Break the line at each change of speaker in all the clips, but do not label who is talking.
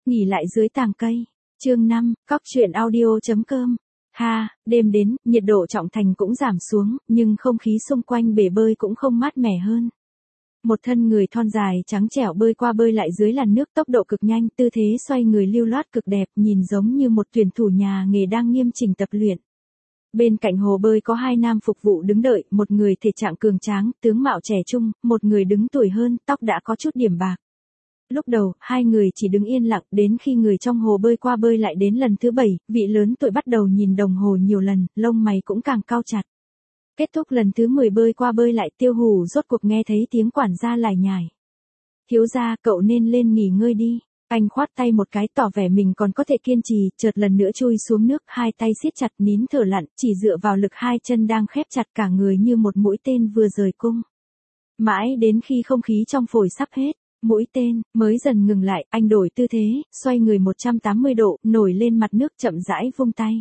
Nghỉ lại dưới tàng cây. Chương 5, Cóc truyện audio.com. Ha, đêm đến, nhiệt độ Trọng Thành cũng giảm xuống, nhưng không khí xung quanh bể bơi cũng không mát mẻ hơn. Một thân người thon dài trắng trẻo bơi qua bơi lại dưới làn nước tốc độ cực nhanh, tư thế xoay người lưu loát cực đẹp, nhìn giống như một tuyển thủ nhà nghề đang nghiêm chỉnh tập luyện. Bên cạnh hồ bơi có hai nam phục vụ đứng đợi, một người thể trạng cường tráng, tướng mạo trẻ trung, một người đứng tuổi hơn, tóc đã có chút điểm bạc. Lúc đầu, hai người chỉ đứng yên lặng, đến khi người trong hồ bơi qua bơi lại đến lần thứ 7, vị lớn tuổi bắt đầu nhìn đồng hồ nhiều lần, lông mày cũng càng cau chặt. Kết thúc lần thứ 10 bơi qua bơi lại, Tiêu Hủ rốt cuộc nghe thấy tiếng quản gia lải nhải. Thiếu gia, cậu nên lên nghỉ ngơi đi. Anh khoát tay một cái tỏ vẻ mình còn có thể kiên trì, chợt lần nữa chui xuống nước, hai tay siết chặt nín thở lặn, chỉ dựa vào lực hai chân đang khép chặt cả người như một mũi tên vừa rời cung. Mãi đến khi không khí trong phổi sắp hết, mũi tên mới dần ngừng lại, anh đổi tư thế, xoay người 180 độ, nổi lên mặt nước chậm rãi vung tay.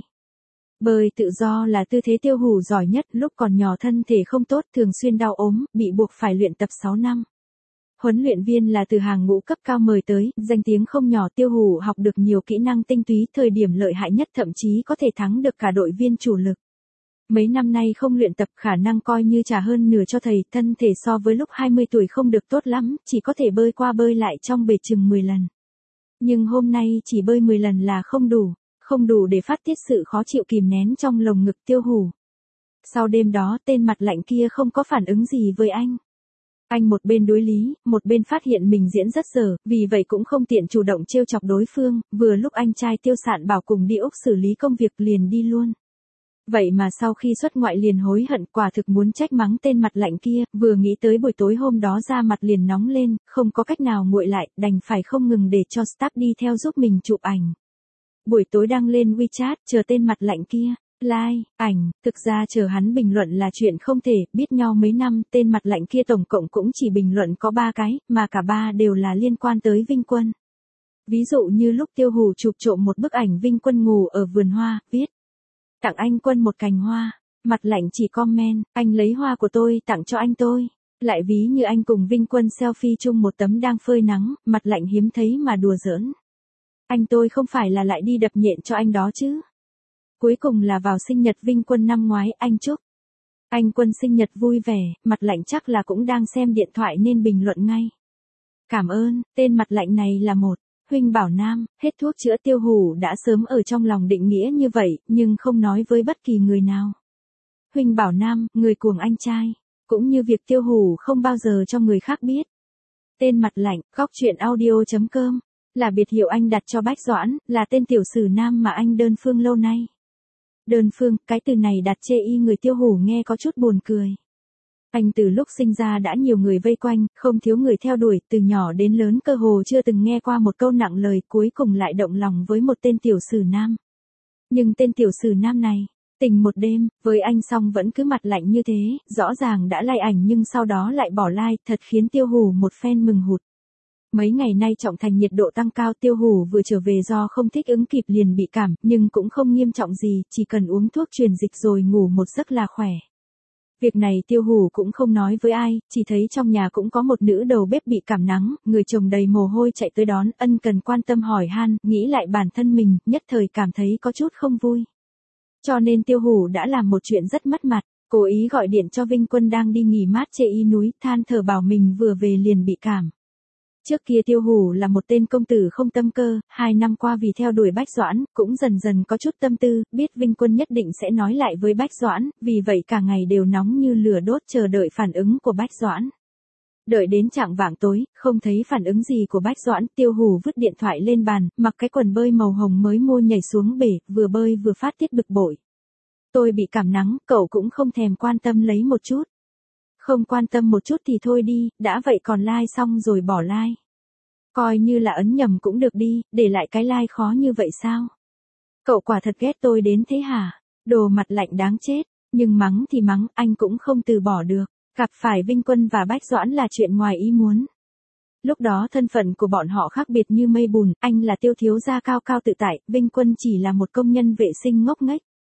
Bơi tự do là tư thế Tiêu Hủ giỏi nhất, lúc còn nhỏ thân thể không tốt, thường xuyên đau ốm, bị buộc phải luyện tập 6 năm. Huấn luyện viên là từ hàng ngũ cấp cao mời tới, danh tiếng không nhỏ, Tiêu Hủ học được nhiều kỹ năng tinh túy, thời điểm lợi hại nhất thậm chí có thể thắng được cả đội viên chủ lực. Mấy năm nay không luyện tập, khả năng coi như trả hơn nửa cho thầy, thân thể so với lúc 20 tuổi không được tốt lắm, chỉ có thể bơi qua bơi lại trong bể chừng 10 lần. Nhưng hôm nay chỉ bơi 10 lần là không đủ để phát tiết sự khó chịu kìm nén trong lồng ngực Tiêu Hủ. Sau đêm đó, tên mặt lạnh kia không có phản ứng gì với anh. Anh một bên đối lý, một bên phát hiện mình diễn rất dở, vì vậy cũng không tiện chủ động trêu chọc đối phương, vừa lúc anh trai Tiêu Sạn bảo cùng đi Úc xử lý công việc liền đi luôn. Vậy mà sau khi xuất ngoại liền hối hận, quả thực muốn trách mắng tên mặt lạnh kia, vừa nghĩ tới buổi tối hôm đó da mặt liền nóng lên, không có cách nào nguội lại, đành phải không ngừng để cho staff đi theo giúp mình chụp ảnh. Buổi tối đăng lên WeChat, chờ tên mặt lạnh kia like, ảnh, thực ra chờ hắn bình luận là chuyện không thể, biết nhau mấy năm, tên mặt lạnh kia tổng cộng cũng chỉ bình luận có 3 cái, mà cả 3 đều là liên quan tới Vinh Quân. Ví dụ như lúc Tiêu Hủ chụp trộm một bức ảnh Vinh Quân ngủ ở vườn hoa, viết tặng anh Quân một cành hoa, mặt lạnh chỉ comment, anh lấy hoa của tôi tặng cho anh tôi. Lại ví như anh cùng Vinh Quân selfie chung một tấm đang phơi nắng, mặt lạnh hiếm thấy mà đùa giỡn. Anh tôi không phải là lại đi đập nhện cho anh đó chứ. Cuối cùng là vào sinh nhật Vinh Quân năm ngoái, anh chúc anh Quân sinh nhật vui vẻ, mặt lạnh chắc là cũng đang xem điện thoại nên bình luận ngay. Cảm ơn, tên mặt lạnh này là một huynh bảo nam, hết thuốc chữa. Tiêu Hủ đã sớm ở trong lòng định nghĩa như vậy, nhưng không nói với bất kỳ người nào. Huynh bảo nam, người cuồng anh trai, cũng như việc Tiêu Hủ không bao giờ cho người khác biết. Tên mặt lạnh, Cóc truyện audio.com, là biệt hiệu anh đặt cho Bách Doãn, là tên tiểu sử nam mà anh đơn phương lâu nay. Đơn phương, cái từ này đặt chê y người Tiêu Hủ nghe có chút buồn cười. Anh từ lúc sinh ra đã nhiều người vây quanh, không thiếu người theo đuổi, từ nhỏ đến lớn cơ hồ chưa từng nghe qua một câu nặng lời, cuối cùng lại động lòng với một tên tiểu sử nam. Nhưng tên tiểu sử nam này, tình một đêm, với anh xong vẫn cứ mặt lạnh như thế, rõ ràng đã like ảnh nhưng sau đó lại bỏ like, thật khiến Tiêu Hủ một phen mừng hụt. Mấy ngày nay Trọng Thành nhiệt độ tăng cao, Tiêu Hủ vừa trở về do không thích ứng kịp liền bị cảm, nhưng cũng không nghiêm trọng gì, chỉ cần uống thuốc truyền dịch rồi ngủ một giấc là khỏe. Việc này Tiêu Hủ cũng không nói với ai, chỉ thấy trong nhà cũng có một nữ đầu bếp bị cảm nắng, người chồng đầy mồ hôi chạy tới đón, ân cần quan tâm hỏi han, nghĩ lại bản thân mình, nhất thời cảm thấy có chút không vui. Cho nên Tiêu Hủ đã làm một chuyện rất mất mặt, cố ý gọi điện cho Vinh Quân đang đi nghỉ mát chê y núi, than thở bảo mình vừa về liền bị cảm. Trước kia Tiêu Hủ là một tên công tử không tâm cơ, 2 năm qua vì theo đuổi Bách Doãn, cũng dần dần có chút tâm tư, biết Vinh Quân nhất định sẽ nói lại với Bách Doãn, vì vậy cả ngày đều nóng như lửa đốt chờ đợi phản ứng của Bách Doãn. Đợi đến chạng vạng tối, không thấy phản ứng gì của Bách Doãn, Tiêu Hủ vứt điện thoại lên bàn, mặc cái quần bơi màu hồng mới mua nhảy xuống bể, vừa bơi vừa phát tiết bực bội. Tôi bị cảm nắng, cậu cũng không thèm quan tâm lấy một chút. Không quan tâm một chút thì thôi đi, đã vậy còn like xong rồi bỏ like. Coi như là ấn nhầm cũng được đi, để lại cái like khó như vậy sao? Cậu quả thật ghét tôi đến thế hả? Đồ mặt lạnh đáng chết, nhưng mắng thì mắng, anh cũng không từ bỏ được. Gặp phải Vinh Quân và Bách Doãn là chuyện ngoài ý muốn. Lúc đó thân phận của bọn họ khác biệt như mây bùn, anh là Tiêu thiếu gia cao cao tự tại, Vinh Quân chỉ là một công nhân vệ sinh ngốc nghếch.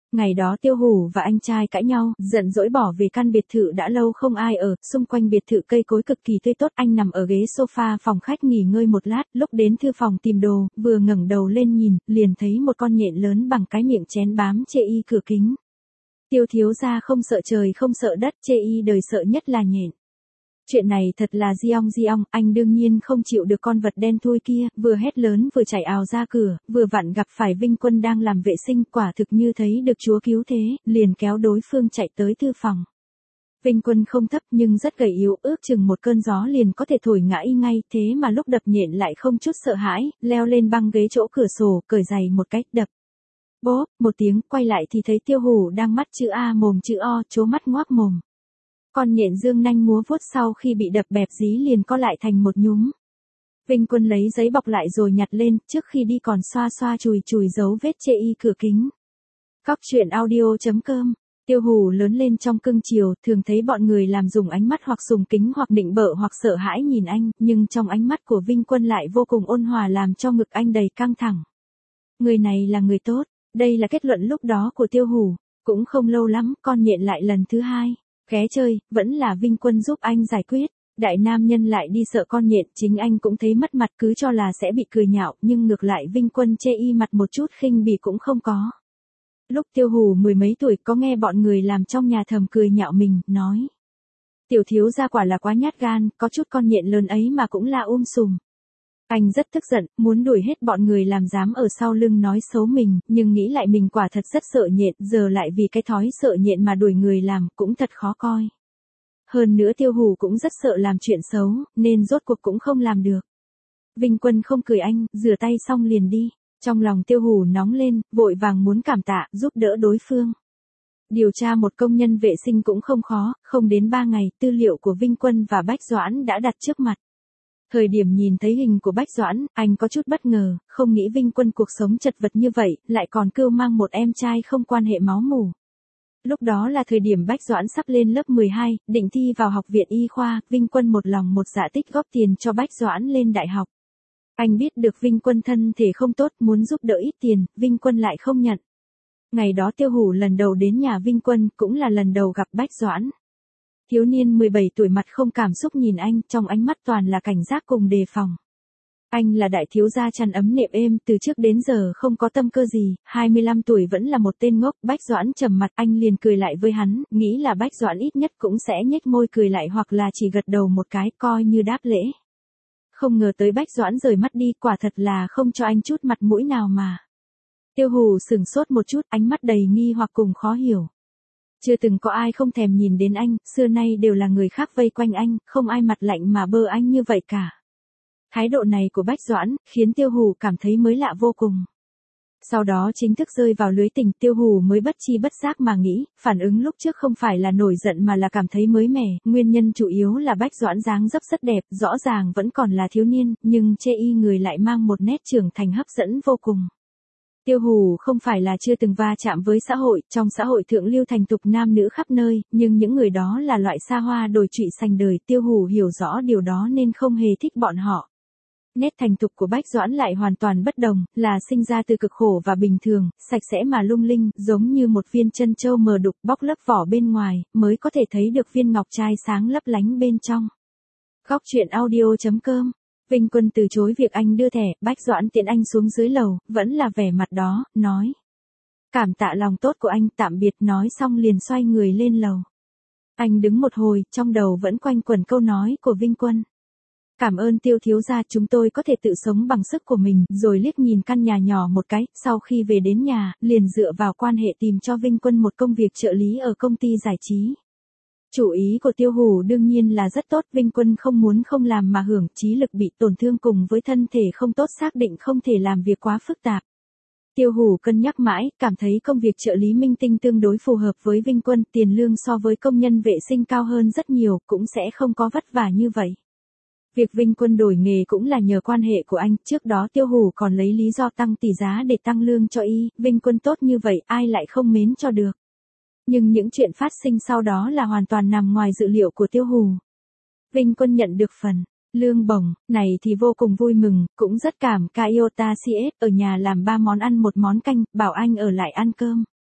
Ngày đó Tiêu Hủ và anh trai cãi nhau, giận dỗi bỏ về căn biệt thự đã lâu không ai ở, xung quanh biệt thự cây cối cực kỳ tươi tốt. Anh nằm ở ghế sofa phòng khách nghỉ ngơi một lát, lúc đến thư phòng tìm đồ, vừa ngẩng đầu lên nhìn, liền thấy một con nhện lớn bằng cái miệng chén bám chê y cửa kính. Tiêu thiếu gia không sợ trời không sợ đất, chê y đời sợ nhất là nhện. Chuyện này thật là di ong, anh đương nhiên không chịu được con vật đen thui kia, vừa hét lớn vừa chạy ào ra cửa, vừa vặn gặp phải Vinh Quân đang làm vệ sinh, quả thực như thấy được Chúa cứu thế, liền kéo đối phương chạy tới thư phòng. Vinh Quân không thấp nhưng rất gầy yếu, ước chừng một cơn gió liền có thể thổi ngã y ngay, thế mà lúc đập nhện lại không chút sợ hãi, leo lên băng ghế chỗ cửa sổ, cởi giày một cách đập. Bốp, một tiếng, quay lại thì thấy Tiêu Hủ đang mắt chữ A mồm chữ O, trố mắt ngoác mồm. Con nhện dương nanh múa vuốt sau khi bị đập bẹp dí liền co lại thành một nhúm. Vinh Quân lấy giấy bọc lại rồi nhặt lên, trước khi đi còn xoa xoa chùi chùi dấu vết chê y cửa kính. Cóc truyện audio.com. Tiêu Hủ lớn lên trong cưng chiều, thường thấy bọn người làm dùng ánh mắt hoặc sùng kính hoặc định bợ hoặc sợ hãi nhìn anh, nhưng trong ánh mắt của Vinh Quân lại vô cùng ôn hòa làm cho ngực anh đầy căng thẳng. Người này là người tốt, đây là kết luận lúc đó của Tiêu Hủ. Cũng không lâu lắm, con nhện lại lần thứ hai. Ghé chơi, vẫn là Vinh Quân giúp anh giải quyết. Đại nam nhân lại đi sợ con nhện, chính anh cũng thấy mất mặt, cứ cho là sẽ bị cười nhạo, nhưng ngược lại Vinh Quân chê y mặt một chút khinh bỉ cũng không có. Lúc Tiêu Hủ mười mấy tuổi có nghe bọn người làm trong nhà thầm cười nhạo mình, nói. Tiểu thiếu gia quả là quá nhát gan, có chút con nhện lớn ấy mà cũng là sùm. Anh rất tức giận, muốn đuổi hết bọn người làm dám ở sau lưng nói xấu mình, nhưng nghĩ lại mình quả thật rất sợ nhện, giờ lại vì cái thói sợ nhện mà đuổi người làm, cũng thật khó coi. Hơn nữa Tiêu Hủ cũng rất sợ làm chuyện xấu, nên rốt cuộc cũng không làm được. Vinh Quân không cười anh, rửa tay xong liền đi. Trong lòng Tiêu Hủ nóng lên, vội vàng muốn cảm tạ, giúp đỡ đối phương. Điều tra một công nhân vệ sinh cũng không khó, không đến 3 ngày, tư liệu của Vinh Quân và Bách Doãn đã đặt trước mặt. Thời điểm nhìn thấy hình của Bách Doãn, anh có chút bất ngờ, không nghĩ Vinh Quân cuộc sống chật vật như vậy, lại còn cưu mang một em trai không quan hệ máu mủ. Lúc đó là thời điểm Bách Doãn sắp lên lớp 12, định thi vào học viện y khoa, Vinh Quân một lòng một dạ tích góp tiền cho Bách Doãn lên đại học. Anh biết được Vinh Quân thân thể không tốt, muốn giúp đỡ ít tiền, Vinh Quân lại không nhận. Ngày đó Tiêu Hủ lần đầu đến nhà Vinh Quân, cũng là lần đầu gặp Bách Doãn. Thiếu niên 17 tuổi mặt không cảm xúc nhìn anh, trong ánh mắt toàn là cảnh giác cùng đề phòng. Anh là đại thiếu gia chăn ấm nệm êm, từ trước đến giờ không có tâm cơ gì, 25 tuổi vẫn là một tên ngốc. Bách Doãn trầm mặt, anh liền cười lại với hắn, nghĩ là Bách Doãn ít nhất cũng sẽ nhếch môi cười lại hoặc là chỉ gật đầu một cái, coi như đáp lễ. Không ngờ tới Bách Doãn rời mắt đi, quả thật là không cho anh chút mặt mũi nào mà. Tiêu Hủ sửng sốt một chút, ánh mắt đầy nghi hoặc cùng khó hiểu. Chưa từng có ai không thèm nhìn đến anh, xưa nay đều là người khác vây quanh anh, không ai mặt lạnh mà bơ anh như vậy cả. Thái độ này của Bách Doãn, khiến Tiêu Hủ cảm thấy mới lạ vô cùng. Sau đó chính thức rơi vào lưới tình, Tiêu Hủ mới bất chi bất giác mà nghĩ, phản ứng lúc trước không phải là nổi giận mà là cảm thấy mới mẻ, nguyên nhân chủ yếu là Bách Doãn dáng dấp rất đẹp, rõ ràng vẫn còn là thiếu niên, nhưng chê y người lại mang một nét trưởng thành hấp dẫn vô cùng. Tiêu Hủ không phải là chưa từng va chạm với xã hội, trong xã hội thượng lưu thành tục nam nữ khắp nơi, nhưng những người đó là loại xa hoa đồi trụy sành đời, Tiêu Hủ hiểu rõ điều đó nên không hề thích bọn họ. Nét thành tục của Bách Doãn lại hoàn toàn bất đồng, là sinh ra từ cực khổ và bình thường, sạch sẽ mà lung linh, giống như một viên trân châu mờ đục bóc lớp vỏ bên ngoài, mới có thể thấy được viên ngọc trai sáng lấp lánh bên trong. Góc truyện audio.com. Vinh Quân từ chối việc anh đưa thẻ, Bách Doãn tiễn anh xuống dưới lầu, vẫn là vẻ mặt đó, nói. Cảm tạ lòng tốt của anh, tạm biệt, nói xong liền xoay người lên lầu. Anh đứng một hồi, trong đầu vẫn quanh quẩn câu nói của Vinh Quân. Cảm ơn Tiêu thiếu gia, chúng tôi có thể tự sống bằng sức của mình, rồi liếc nhìn căn nhà nhỏ một cái, sau khi về đến nhà, liền dựa vào quan hệ tìm cho Vinh Quân một công việc trợ lý ở công ty giải trí. Chủ ý của Tiêu Hủ đương nhiên là rất tốt, Vinh Quân không muốn không làm mà hưởng, trí lực bị tổn thương cùng với thân thể không tốt xác định không thể làm việc quá phức tạp. Tiêu Hủ cân nhắc mãi, cảm thấy công việc trợ lý minh tinh tương đối phù hợp với Vinh Quân, tiền lương so với công nhân vệ sinh cao hơn rất nhiều, cũng sẽ không có vất vả như vậy. Việc Vinh Quân đổi nghề cũng là nhờ quan hệ của anh, trước đó Tiêu Hủ còn lấy lý do tăng tỷ giá để tăng lương cho y, Vinh Quân tốt như vậy ai lại không mến cho được. Nhưng những chuyện phát sinh sau đó là hoàn toàn nằm ngoài dự liệu của Tiêu Hủ. Vinh Quân nhận được phần lương bổng này thì vô cùng vui mừng, cũng rất cảm Iota CS, ở nhà làm 3 món ăn 1 món canh, bảo anh ở lại ăn cơm.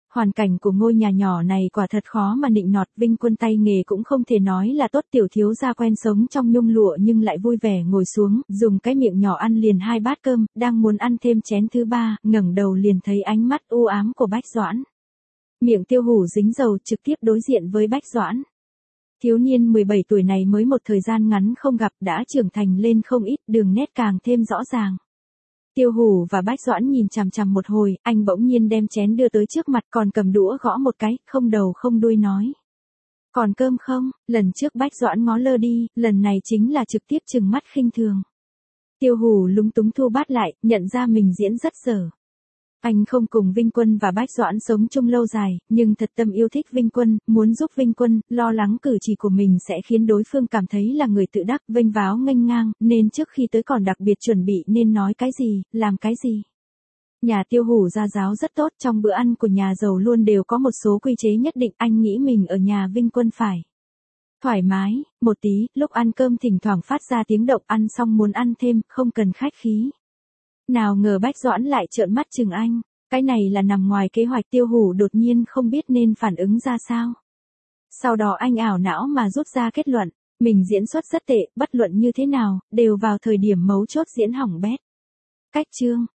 Hoàn cảnh của ngôi nhà nhỏ này quả thật khó mà nịnh nọt, Vinh Quân tay nghề cũng không thể nói là tốt, tiểu thiếu gia quen sống trong nhung lụa nhưng lại vui vẻ ngồi xuống, dùng cái miệng nhỏ ăn liền 2 bát cơm, đang muốn ăn thêm chén thứ 3, ngẩng đầu liền thấy ánh mắt u ám của Bách Doãn. Miệng Tiêu Hủ dính dầu trực tiếp đối diện với Bách Doãn. Thiếu niên 17 tuổi này mới một thời gian ngắn không gặp đã trưởng thành lên không ít, đường nét càng thêm rõ ràng. Tiêu Hủ và Bách Doãn nhìn chằm chằm một hồi, anh bỗng nhiên đem chén đưa tới trước mặt còn cầm đũa gõ một cái, không đầu không đuôi nói. Còn cơm không? Lần trước Bách Doãn ngó lơ đi, lần này chính là trực tiếp trừng mắt khinh thường. Tiêu Hủ lúng túng thu bát lại, nhận ra mình diễn rất dở. Anh không cùng Vinh Quân và Bách Doãn sống chung lâu dài, nhưng thật tâm yêu thích Vinh Quân, muốn giúp Vinh Quân, lo lắng cử chỉ của mình sẽ khiến đối phương cảm thấy là người tự đắc, vênh váo nghênh ngang, nên trước khi tới còn đặc biệt chuẩn bị nên nói cái gì, làm cái gì. Nhà Tiêu Hủ gia giáo rất tốt, trong bữa ăn của nhà giàu luôn đều có một số quy chế nhất định, anh nghĩ mình ở nhà Vinh Quân phải thoải mái một tí, lúc ăn cơm thỉnh thoảng phát ra tiếng động, ăn xong muốn ăn thêm, không cần khách khí. Nào ngờ Bách Doãn lại trợn mắt chừng anh, cái này là nằm ngoài kế hoạch. Tiêu Hủ đột nhiên không biết nên phản ứng ra sao. Sau đó anh ảo não mà rút ra kết luận, mình diễn xuất rất tệ, bất luận như thế nào, đều vào thời điểm mấu chốt diễn hỏng bét. Cách chương